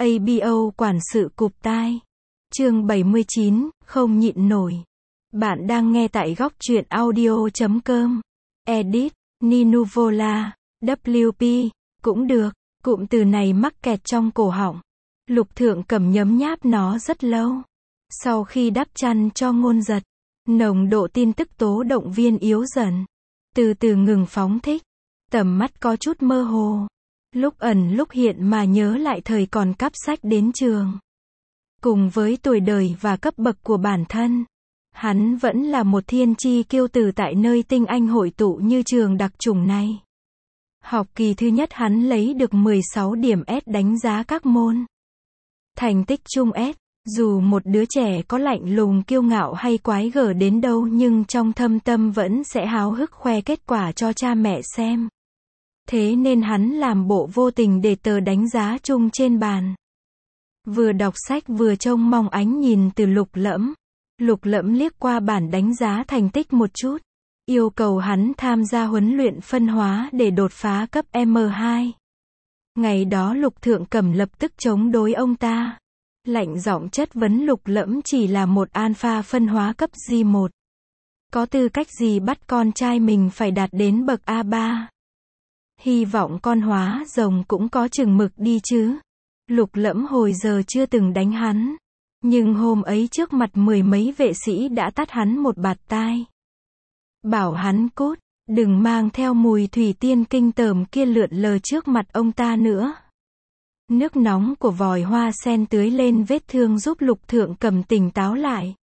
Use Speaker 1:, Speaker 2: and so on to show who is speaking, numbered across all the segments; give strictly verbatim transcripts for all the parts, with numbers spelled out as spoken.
Speaker 1: a bê o quản sự cụp tai. Chương bảy mươi chín, không nhịn nổi. Bạn đang nghe tại góc truyện audio chấm com. Edit, Ninuvola, vê pê, cũng được. Cụm từ này mắc kẹt trong cổ họng. Lục Thượng Cẩm nhấm nháp nó rất lâu. Sau khi đắp chăn cho Ngôn Giật, nồng độ tin tức tố động viên yếu dần. Từ từ ngừng phóng thích. Tầm mắt có chút mơ hồ. Lúc ẩn lúc hiện mà nhớ lại thời còn cắp sách đến trường. Cùng với tuổi đời và cấp bậc của bản thân, hắn vẫn là một thiên chi kiêu tử tại nơi tinh anh hội tụ như trường đặc chủng này. Học kỳ thứ nhất hắn lấy được mười sáu điểm S đánh giá các môn. Thành tích trung S, dù một đứa trẻ có lạnh lùng kiêu ngạo hay quái gở đến đâu nhưng trong thâm tâm vẫn sẽ háo hức khoe kết quả cho cha mẹ xem. Thế nên hắn làm bộ vô tình để tờ đánh giá chung trên bàn. Vừa đọc sách vừa trông mong ánh nhìn từ Lục Lẫm. Lục Lẫm liếc qua bản đánh giá thành tích một chút, yêu cầu hắn tham gia huấn luyện phân hóa để đột phá cấp M hai. Ngày đó Lục Thượng Cẩm lập tức chống đối ông ta. Lạnh giọng chất vấn Lục Lẫm chỉ là một alpha phân hóa cấp G một. Có tư cách gì bắt con trai mình phải đạt đến bậc A ba? Hy vọng con hóa rồng cũng có chừng mực đi chứ. Lục Lẫm hồi giờ chưa từng đánh hắn. Nhưng hôm ấy trước mặt mười mấy vệ sĩ đã tát hắn một bạt tai. Bảo hắn cút, đừng mang theo mùi thủy tiên kinh tởm kia lượn lờ trước mặt ông ta nữa. Nước nóng của vòi hoa sen tưới lên vết thương giúp Lục Thượng Cẩm tỉnh táo lại.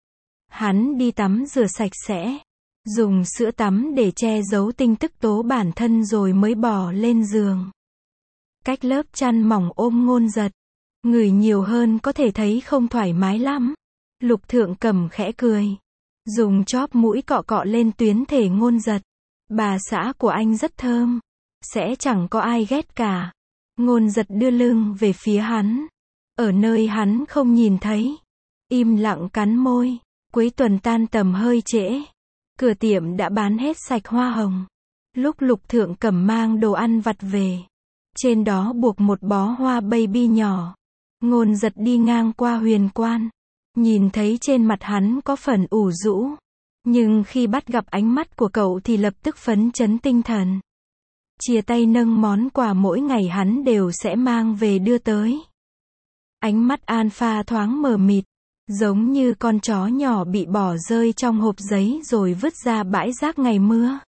Speaker 1: Hắn đi tắm rửa sạch sẽ, dùng sữa tắm để che giấu tin tức tố bản thân rồi mới bò lên giường. Cách lớp chăn mỏng ôm Ngôn Giật, người nhiều hơn có thể thấy không thoải mái lắm. Lục Thượng Cẩm khẽ cười, dùng chóp mũi cọ cọ lên tuyến thể Ngôn Giật. Bà xã của anh rất thơm, sẽ chẳng có ai ghét cả. Ngôn Giật đưa lưng về phía hắn, ở nơi hắn không nhìn thấy, im lặng cắn môi. Cuối tuần tan tầm hơi trễ, cửa tiệm đã bán hết sạch hoa hồng. Lúc Lục Thượng Cẩm mang đồ ăn vặt về, trên đó buộc một bó hoa baby nhỏ. Ngôn Giật đi ngang qua Huyền Quan, nhìn thấy trên mặt hắn có phần ủ rũ, nhưng khi bắt gặp ánh mắt của cậu thì lập tức phấn chấn tinh thần. Chia tay nâng món quà mỗi ngày hắn đều sẽ mang về đưa tới. Ánh mắt alpha thoáng mờ mịt, giống như con chó nhỏ bị bỏ rơi trong hộp giấy rồi vứt ra bãi rác ngày mưa.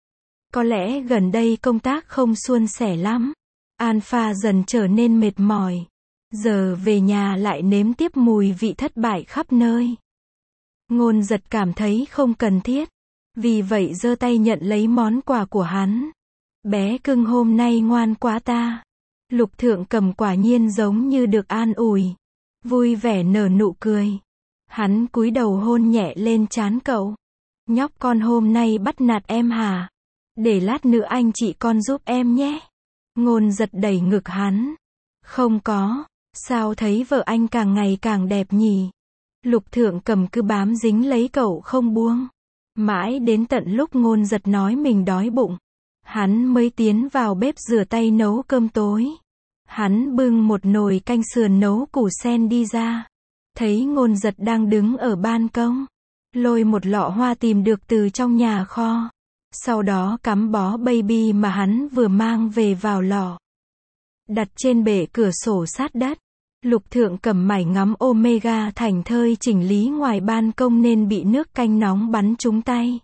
Speaker 1: Có lẽ gần đây công tác không suôn sẻ lắm. Alpha dần trở nên mệt mỏi. Giờ về nhà lại nếm tiếp mùi vị thất bại khắp nơi. Ngôn Giật cảm thấy không cần thiết, vì vậy giơ tay nhận lấy món quà của hắn. Bé cưng hôm nay ngoan quá ta. Lục Thượng Cẩm quả nhiên giống như được an ủi, vui vẻ nở nụ cười. Hắn cúi đầu hôn nhẹ lên trán cậu. Nhóc con hôm nay bắt nạt em hả? Để lát nữa anh chị con giúp em nhé. Ngôn Giật đẩy ngực hắn. Không có, sao thấy vợ anh càng ngày càng đẹp nhỉ? Lục Thượng Cẩm cứ bám dính lấy cậu không buông. Mãi đến tận lúc Ngôn Giật nói mình đói bụng, hắn mới tiến vào bếp rửa tay nấu cơm tối. Hắn bưng một nồi canh sườn nấu củ sen đi ra. Thấy Ngôn Giật đang đứng ở ban công, lôi một lọ hoa tìm được từ trong nhà kho. Sau đó cắm bó baby mà hắn vừa mang về vào lọ, đặt trên bệ cửa sổ sát đất. Lục Thượng Cẩm mải ngắm Omega thảnh thơi chỉnh lý ngoài ban công nên bị nước canh nóng bắn trúng tay.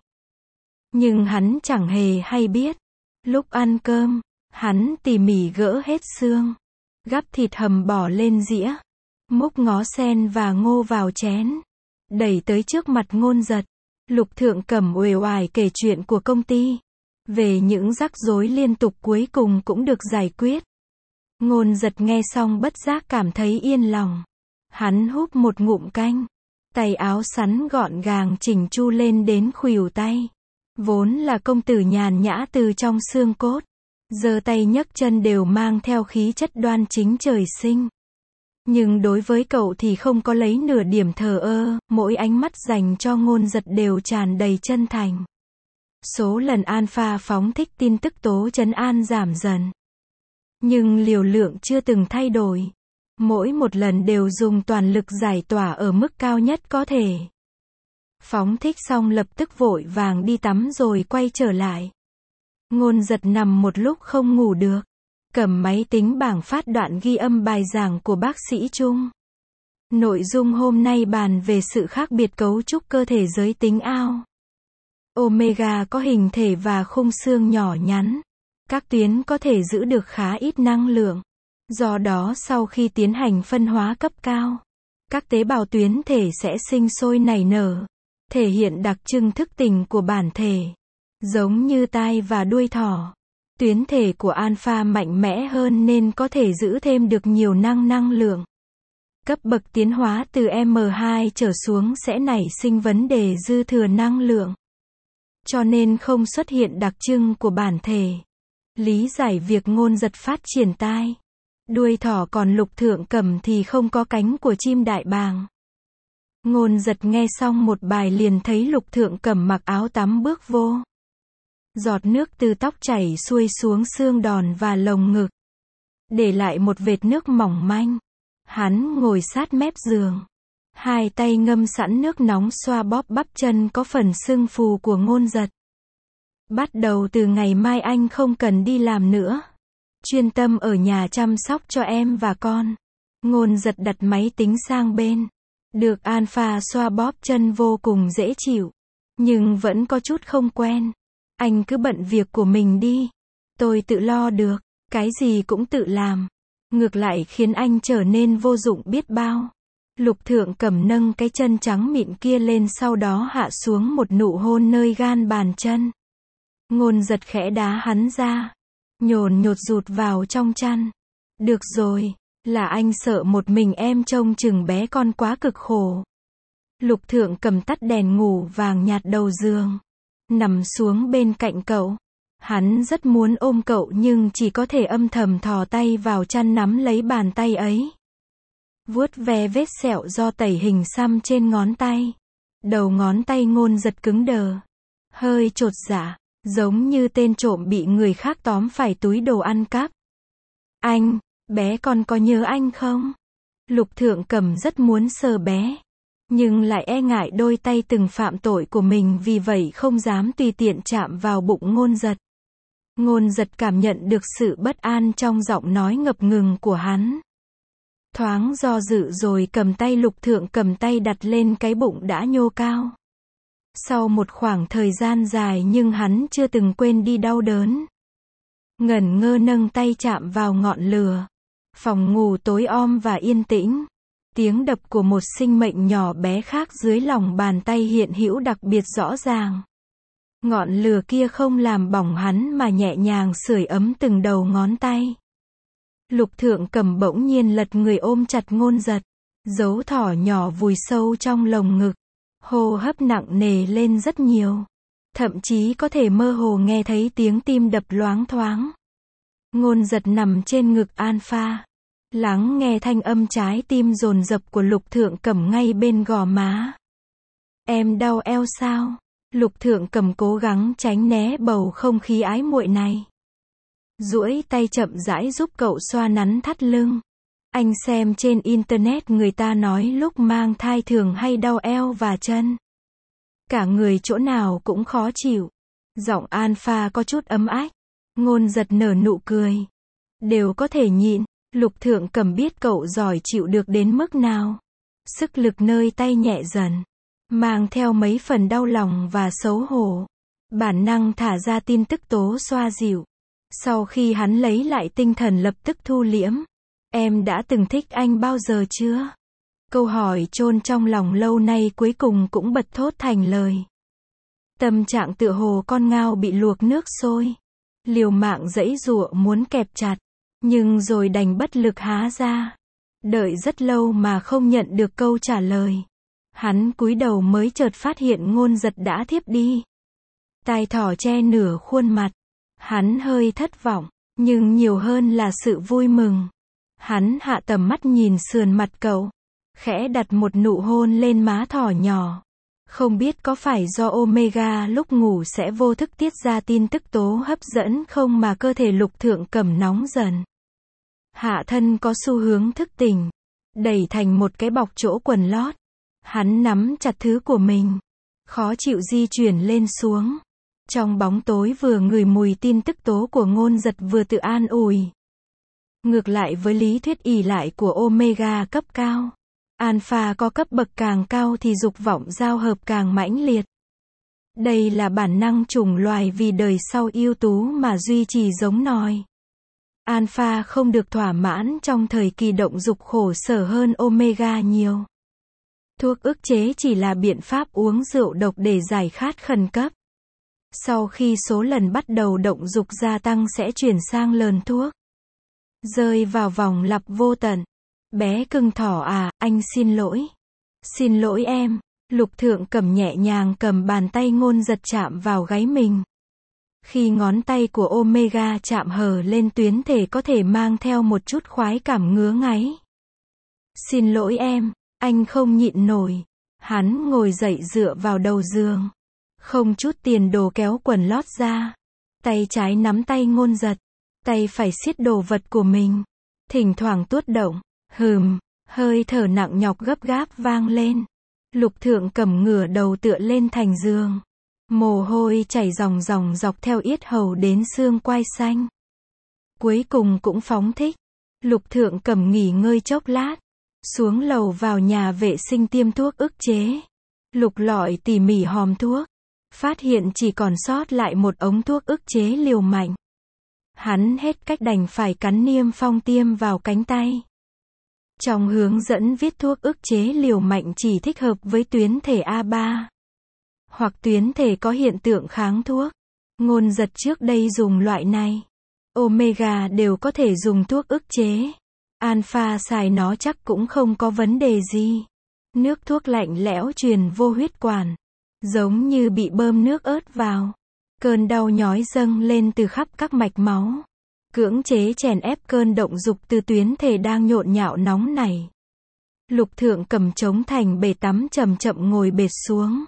Speaker 1: Nhưng hắn chẳng hề hay biết. Lúc ăn cơm, hắn tỉ mỉ gỡ hết xương, gắp thịt hầm bỏ lên dĩa, múc ngó sen và ngô vào chén, đẩy tới trước mặt Ngôn Giật. Lục Thượng Cẩm uể oải kể chuyện của công ty, về những rắc rối liên tục cuối cùng cũng được giải quyết. Ngôn Giật nghe xong bất giác cảm thấy yên lòng. Hắn húp một ngụm canh, tay áo sắn gọn gàng chỉnh chu lên đến khuỷu tay. Vốn là công tử nhàn nhã từ trong xương cốt, giơ tay nhấc chân đều mang theo khí chất đoan chính trời sinh. Nhưng đối với cậu thì không có lấy nửa điểm thờ ơ, mỗi ánh mắt dành cho Ngôn Giật đều tràn đầy chân thành. Số lần alpha phóng thích tin tức tố trấn an giảm dần, nhưng liều lượng chưa từng thay đổi. Mỗi một lần đều dùng toàn lực giải tỏa ở mức cao nhất có thể. Phóng thích xong lập tức vội vàng đi tắm rồi quay trở lại. Ngôn Giật nằm một lúc không ngủ được. Cầm máy tính bảng phát đoạn ghi âm bài giảng của bác sĩ Trung. Nội dung hôm nay bàn về sự khác biệt cấu trúc cơ thể giới tính ao. Omega có hình thể và khung xương nhỏ nhắn. Các tuyến có thể giữ được khá ít năng lượng. Do đó sau khi tiến hành phân hóa cấp cao, các tế bào tuyến thể sẽ sinh sôi nảy nở, thể hiện đặc trưng thức tỉnh của bản thể. Giống như tai và đuôi thỏ, tuyến thể của alpha mạnh mẽ hơn nên có thể giữ thêm được nhiều năng năng lượng. Cấp bậc tiến hóa từ M hai trở xuống sẽ nảy sinh vấn đề dư thừa năng lượng. Cho nên không xuất hiện đặc trưng của bản thể. Lý giải việc Ngôn Giật phát triển tai, đuôi thỏ còn Lục Thượng Cẩm thì không có cánh của chim đại bàng. Ngôn Giật nghe xong một bài liền thấy Lục Thượng Cẩm mặc áo tắm bước vô. Giọt nước từ tóc chảy xuôi xuống xương đòn và lồng ngực, để lại một vệt nước mỏng manh. Hắn ngồi sát mép giường, hai tay ngâm sẵn nước nóng xoa bóp bắp chân có phần sưng phù của Ngôn Giật. Bắt đầu từ ngày mai anh không cần đi làm nữa. Chuyên tâm ở nhà chăm sóc cho em và con. Ngôn Giật đặt máy tính sang bên. Được Alpha xoa bóp chân vô cùng dễ chịu. Nhưng vẫn có chút không quen. Anh cứ bận việc của mình đi. Tôi tự lo được. Cái gì cũng tự làm. Ngược lại khiến anh trở nên vô dụng biết bao. Lục Thượng Cẩm nâng cái chân trắng mịn kia lên sau đó hạ xuống một nụ hôn nơi gan bàn chân. Ngôn Giật khẽ đá hắn ra. Nhồn nhột rụt vào trong chăn. Được rồi, là anh sợ một mình em trông chừng bé con quá cực khổ. Lục Thượng Cẩm tắt đèn ngủ vàng nhạt đầu giường. Nằm xuống bên cạnh cậu. Hắn rất muốn ôm cậu nhưng chỉ có thể âm thầm thò tay vào chăn nắm lấy bàn tay ấy. Vuốt ve vết sẹo do tẩy hình xăm trên ngón tay. Đầu ngón tay Ngôn Giật cứng đờ. Hơi chột dạ. Giống như tên trộm bị người khác tóm phải túi đồ ăn cắp. Anh, bé con có nhớ anh không? Lục Thượng Cẩm rất muốn sờ bé. Nhưng lại e ngại đôi tay từng phạm tội của mình vì vậy không dám tùy tiện chạm vào bụng Ngôn Giật. Ngôn Giật cảm nhận được sự bất an trong giọng nói ngập ngừng của hắn. Thoáng do dự rồi cầm tay Lục Thượng Cẩm tay đặt lên cái bụng đã nhô cao. Sau một khoảng thời gian dài nhưng hắn chưa từng quên đi đau đớn. Ngẩn ngơ nâng tay chạm vào ngọn lửa. Phòng ngủ tối om và yên tĩnh. Tiếng đập của một sinh mệnh nhỏ bé khác dưới lòng bàn tay hiện hữu đặc biệt rõ ràng. Ngọn lửa kia không làm bỏng hắn mà nhẹ nhàng sưởi ấm từng đầu ngón tay. Lục Thượng Cẩm bỗng nhiên lật người ôm chặt Ngôn Giật. Dấu thỏ nhỏ vùi sâu trong lồng ngực. Hô hấp nặng nề lên rất nhiều. Thậm chí có thể mơ hồ nghe thấy tiếng tim đập loáng thoáng. Ngôn Giật nằm trên ngực Alpha. Lắng nghe thanh âm trái tim dồn dập của Lục Thượng Cẩm ngay bên gò má. Em đau eo sao? Lục Thượng Cẩm cố gắng tránh né bầu không khí ái muội này. Duỗi tay chậm rãi giúp cậu xoa nắn thắt lưng. Anh xem trên internet người ta nói lúc mang thai thường hay đau eo và chân. Cả người chỗ nào cũng khó chịu. Giọng Alpha có chút ấm ách. Ngôn Giật nở nụ cười. Đều có thể nhịn. Lục Thượng Cẩm biết cậu giỏi chịu được đến mức nào. Sức lực nơi tay nhẹ dần. Mang theo mấy phần đau lòng và xấu hổ. Bản năng thả ra tin tức tố xoa dịu. Sau khi hắn lấy lại tinh thần lập tức thu liễm. Em đã từng thích anh bao giờ chưa? Câu hỏi chôn trong lòng lâu nay cuối cùng cũng bật thốt thành lời. Tâm trạng tựa hồ con ngao bị luộc nước sôi. Liều mạng giãy giụa muốn kẹp chặt. Nhưng rồi đành bất lực há ra. Đợi rất lâu mà không nhận được câu trả lời. Hắn cúi đầu mới chợt phát hiện Ngôn Giật đã thiếp đi. Tai thỏ che nửa khuôn mặt. Hắn hơi thất vọng, nhưng nhiều hơn là sự vui mừng. Hắn hạ tầm mắt nhìn sườn mặt cậu. Khẽ đặt một nụ hôn lên má thỏ nhỏ. Không biết có phải do Omega lúc ngủ sẽ vô thức tiết ra tin tức tố hấp dẫn không mà cơ thể Lục Thượng Cẩm nóng dần. Hạ thân có xu hướng thức tỉnh, đẩy thành một cái bọc chỗ quần lót. Hắn nắm chặt thứ của mình, khó chịu di chuyển lên xuống. Trong bóng tối vừa ngửi mùi tin tức tố của Ngôn Giật vừa tự an ủi. Ngược lại với lý thuyết ỷ lại của Omega cấp cao, Alpha có cấp bậc càng cao thì dục vọng giao hợp càng mãnh liệt. Đây là bản năng chủng loài vì đời sau ưu tú mà duy trì giống nòi. Alpha không được thỏa mãn trong thời kỳ động dục khổ sở hơn Omega nhiều. Thuốc ức chế chỉ là biện pháp uống rượu độc để giải khát khẩn cấp. Sau khi số lần bắt đầu động dục gia tăng sẽ chuyển sang lờn thuốc. Rơi vào vòng lặp vô tận. Bé cưng thỏ à, anh xin lỗi. Xin lỗi em. Lục Thượng Cẩm nhẹ nhàng cầm bàn tay Ngôn Giật chạm vào gáy mình. Khi ngón tay của Omega chạm hở lên tuyến thể có thể mang theo một chút khoái cảm ngứa ngáy. Xin lỗi em, anh không nhịn nổi. Hắn ngồi dậy dựa vào đầu giường. Không chút tiền đồ kéo quần lót ra. Tay trái nắm tay Ngôn Giật. Tay phải siết đồ vật của mình. Thỉnh thoảng tuốt động. Hừm, hơi thở nặng nhọc gấp gáp vang lên. Lục Thượng Cẩm ngửa đầu tựa lên thành giường. Mồ hôi chảy ròng ròng dọc theo yết hầu đến xương quai xanh. Cuối cùng cũng phóng thích. Lục Thượng Cẩm nghỉ ngơi chốc lát. Xuống lầu vào nhà vệ sinh tiêm thuốc ức chế. Lục lọi tỉ mỉ hòm thuốc. Phát hiện chỉ còn sót lại một ống thuốc ức chế liều mạnh. Hắn hết cách đành phải cắn niêm phong tiêm vào cánh tay. Trong hướng dẫn viết thuốc ức chế liều mạnh chỉ thích hợp với tuyến thể A ba. Hoặc tuyến thể có hiện tượng kháng thuốc. Ngôn Giật trước đây dùng loại này. Omega đều có thể dùng thuốc ức chế. Alpha xài nó chắc cũng không có vấn đề gì. Nước thuốc lạnh lẽo truyền vô huyết quản. Giống như bị bơm nước ớt vào. Cơn đau nhói dâng lên từ khắp các mạch máu. Cưỡng chế chèn ép cơn động dục từ tuyến thể đang nhộn nhạo nóng này. Lục Thượng Cẩm chống thành bể tắm chậm chậm ngồi bệt xuống.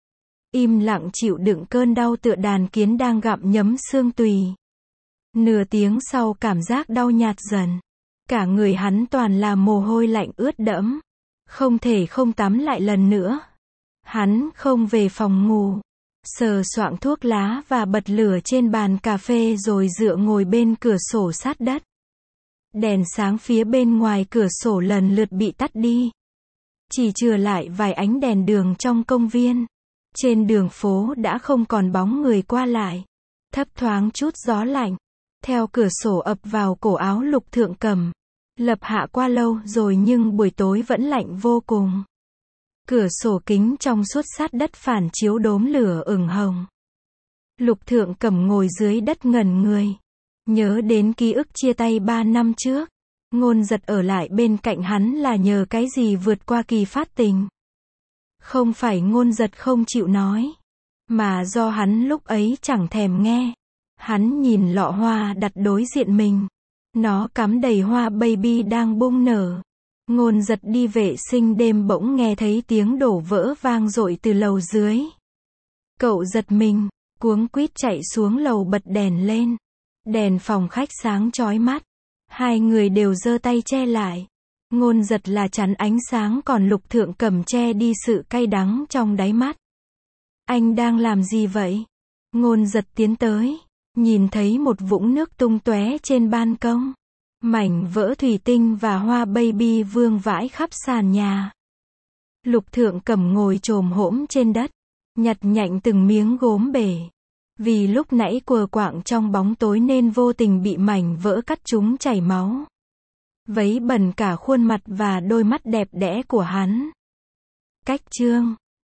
Speaker 1: Im lặng chịu đựng cơn đau tựa đàn kiến đang gặm nhấm xương tùy. Nửa tiếng sau cảm giác đau nhạt dần. Cả người hắn toàn là mồ hôi lạnh ướt đẫm. Không thể không tắm lại lần nữa. Hắn không về phòng ngủ. Sờ soạng thuốc lá và bật lửa trên bàn cà phê rồi dựa ngồi bên cửa sổ sát đất. Đèn sáng phía bên ngoài cửa sổ lần lượt bị tắt đi. Chỉ chừa lại vài ánh đèn đường trong công viên. Trên đường phố đã không còn bóng người qua lại. Thấp thoáng chút gió lạnh. Theo cửa sổ ập vào cổ áo Lục Thượng Cẩm. Lập hạ qua lâu rồi nhưng buổi tối vẫn lạnh vô cùng. Cửa sổ kính trong suốt sát đất phản chiếu đốm lửa ửng hồng. Lục Thượng Cẩm ngồi dưới đất ngẩn người. Nhớ đến ký ức chia tay ba năm trước. Ngôn Giật ở lại bên cạnh hắn là nhờ cái gì vượt qua kỳ phát tình. Không phải Ngôn Giật không chịu nói. Mà do hắn lúc ấy chẳng thèm nghe. Hắn nhìn lọ hoa đặt đối diện mình. Nó cắm đầy hoa baby đang bung nở. Ngôn Giật đi vệ sinh đêm bỗng nghe thấy tiếng đổ vỡ vang dội từ lầu dưới. Cậu giật mình, cuống quýt chạy xuống lầu bật đèn lên. Đèn phòng khách sáng chói mắt. Hai người đều giơ tay che lại. Ngôn Giật là chắn ánh sáng còn Lục Thượng Cẩm che đi sự cay đắng trong đáy mắt. Anh đang làm gì vậy? Ngôn Giật tiến tới, nhìn thấy một vũng nước tung tóe trên ban công. Mảnh vỡ thủy tinh và hoa baby vương vãi khắp sàn nhà. Lục Thượng Cẩm ngồi chồm hổm trên đất, nhặt nhạnh từng miếng gốm bể. Vì lúc nãy quờ quạng trong bóng tối nên vô tình bị mảnh vỡ cắt trúng chảy máu. Vấy bẩn cả khuôn mặt và đôi mắt đẹp đẽ của hắn. Cách chương